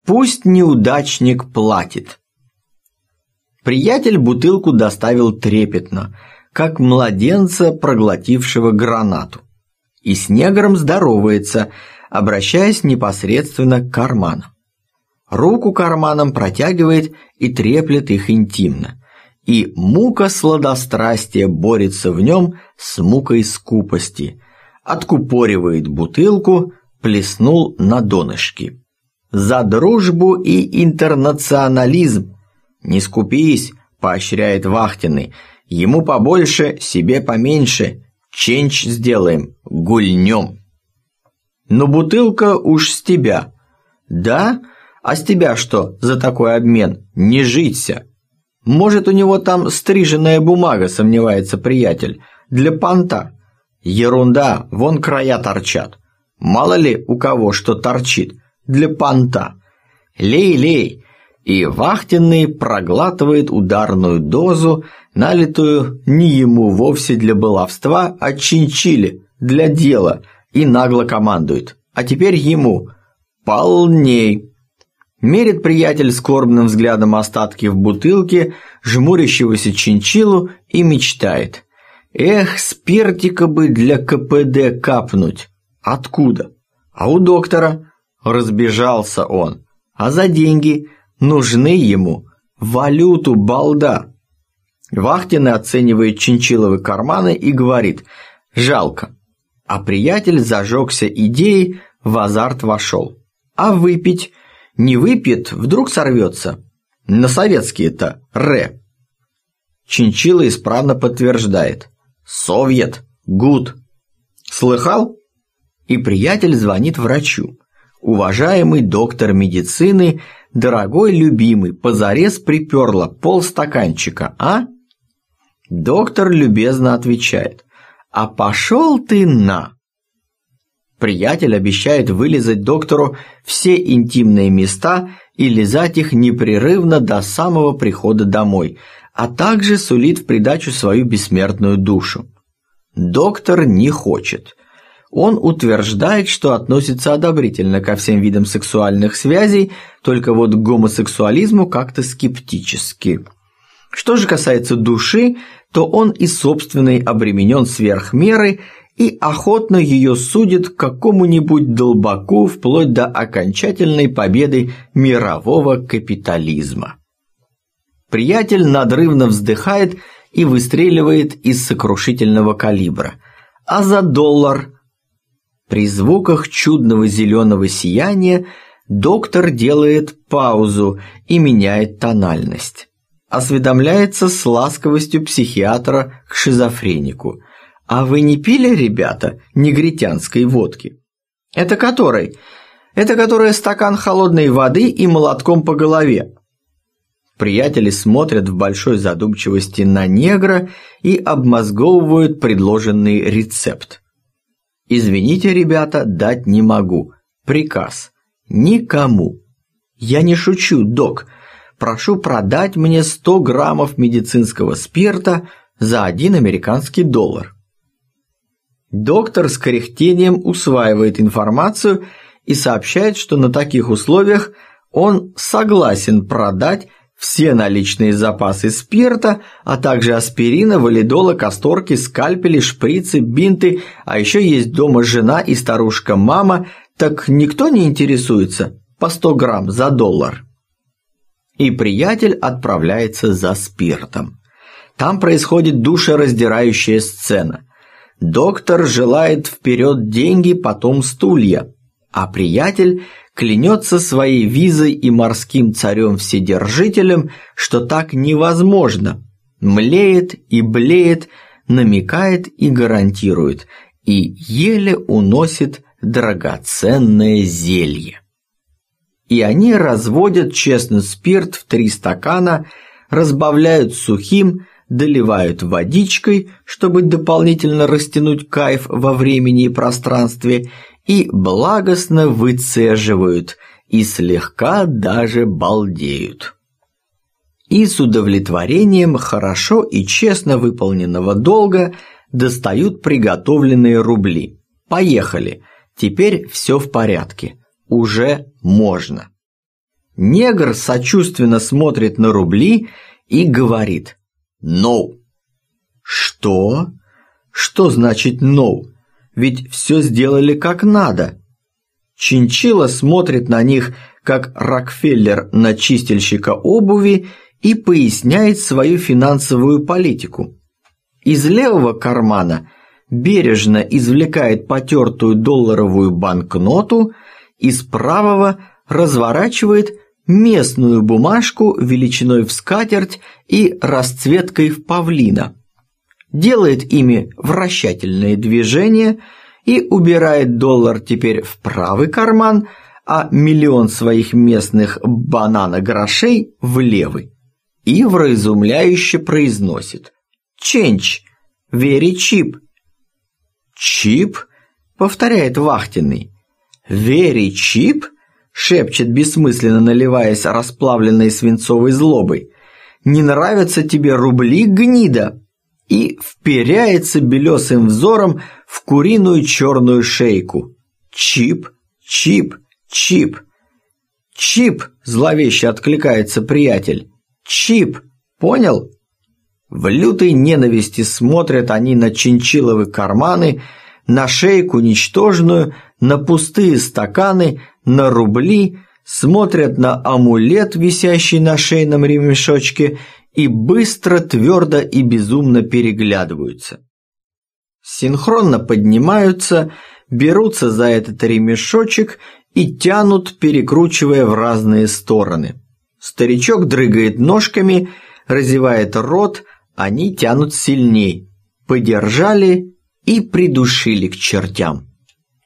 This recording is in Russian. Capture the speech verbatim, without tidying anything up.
Пусть неудачник платит. Приятель бутылку доставил трепетно, как младенца, проглотившего гранату. И с негром здоровается, обращаясь непосредственно к карманам. Руку карманом протягивает и треплет их интимно. И мука сладострастия борется в нем с мукой скупости. Откупоривает бутылку, плеснул на донышки. За дружбу и интернационализм. Не скупись, поощряет вахтенный. Ему побольше, себе поменьше. Ченч сделаем, гульнем. Но бутылка уж с тебя. Да? А с тебя что за такой обмен? Не житься. Может, у него там стриженная бумага, сомневается приятель, для понта. Ерунда, вон края торчат. Мало ли у кого что торчит, для понта. Лей, лей. И вахтенный проглатывает ударную дозу, налитую не ему вовсе для баловства, а чинчили, для дела, и нагло командует. А теперь ему полней. Мерит приятель скорбным взглядом остатки в бутылке, жмурящегося чинчилу, и мечтает. Эх, спиртика бы для ка пэ дэ капнуть. Откуда? А у доктора. Разбежался он. А за деньги нужны ему. Валюту, балда. Вахтенный оценивает чинчиловы карманы и говорит: жалко. А приятель зажегся идеей, в азарт вошел. А выпить? Не выпьет, вдруг сорвется. На советские-то ре. Чинчила исправно подтверждает. Совет, гуд. Слыхал? И приятель звонит врачу. Уважаемый доктор медицины, дорогой любимый, позарез приперло полстаканчика, а? Доктор любезно отвечает. А пошел ты на... Приятель обещает вылизать доктору все интимные места и лизать их непрерывно до самого прихода домой, а также сулит в придачу свою бессмертную душу. Доктор не хочет. Он утверждает, что относится одобрительно ко всем видам сексуальных связей, только вот к гомосексуализму как-то скептически. Что же касается души, то он и собственный обременен сверх меры и охотно ее судит к какому-нибудь долбаку вплоть до окончательной победы мирового капитализма. Приятель надрывно вздыхает и выстреливает из сокрушительного калибра. А за доллар? При звуках чудного зеленого сияния доктор делает паузу и меняет тональность. Осведомляется с ласковостью психиатра к шизофренику. «А вы не пили, ребята, негритянской водки?» «Это которой?» «Это которая стакан холодной воды и молотком по голове». Приятели смотрят в большой задумчивости на негра и обмозговывают предложенный рецепт. «Извините, ребята, дать не могу. Приказ. Никому». «Я не шучу, док. Прошу продать мне сто граммов медицинского спирта за один американский доллар». Доктор с кряхтением усваивает информацию и сообщает, что на таких условиях он согласен продать все наличные запасы спирта, а также аспирина, валидола, касторки, скальпели, шприцы, бинты, а еще есть дома жена и старушка-мама, так никто не интересуется, по сто грамм за доллар. И приятель отправляется за спиртом. Там происходит душераздирающая сцена. Доктор желает вперед деньги, потом стулья, а приятель клянется своей визой и морским царем-вседержителем, что так невозможно, млеет и блеет, намекает и гарантирует, и еле уносит драгоценное зелье. И они разводят честно спирт в три стакана, разбавляют сухим, доливают водичкой, чтобы дополнительно растянуть кайф во времени и пространстве, и благостно выцеживают, и слегка даже балдеют. И с удовлетворением хорошо и честно выполненного долга достают приготовленные рубли. Поехали, теперь все в порядке, уже можно. Негр сочувственно смотрит на рубли и говорит «No». Что? Что значит «no»? Ведь все сделали как надо. Чинчилла смотрит на них, как Рокфеллер на чистильщика обуви, и поясняет свою финансовую политику. Из левого кармана бережно извлекает потертую долларовую банкноту, из правого разворачивает местную бумажку величиной в скатерть и расцветкой в павлина, делает ими вращательные движения и убирает доллар теперь в правый карман, а миллион своих местных банана-грошей в левый. И вразумляюще произносит «Change, very cheap». «Чип?» — повторяет вахтенный. «Very cheap?» — шепчет бессмысленно, наливаясь расплавленной свинцовой злобой. «Не нравятся тебе рубли, гнида?» И вперяется белесым взором в куриную черную шейку. «Чип, чип, чип». «Чип!» — зловеще откликается приятель. «Чип! Понял?» В лютой ненависти смотрят они на чинчиловы карманы, на шейку ничтожную, на пустые стаканы, на рубли, смотрят на амулет, висящий на шейном ремешочке, и быстро, твердо и безумно переглядываются. Синхронно поднимаются, берутся за этот ремешочек и тянут, перекручивая в разные стороны. Старичок дрыгает ножками, разевает рот, они тянут сильней. Подержали и придушили к чертям.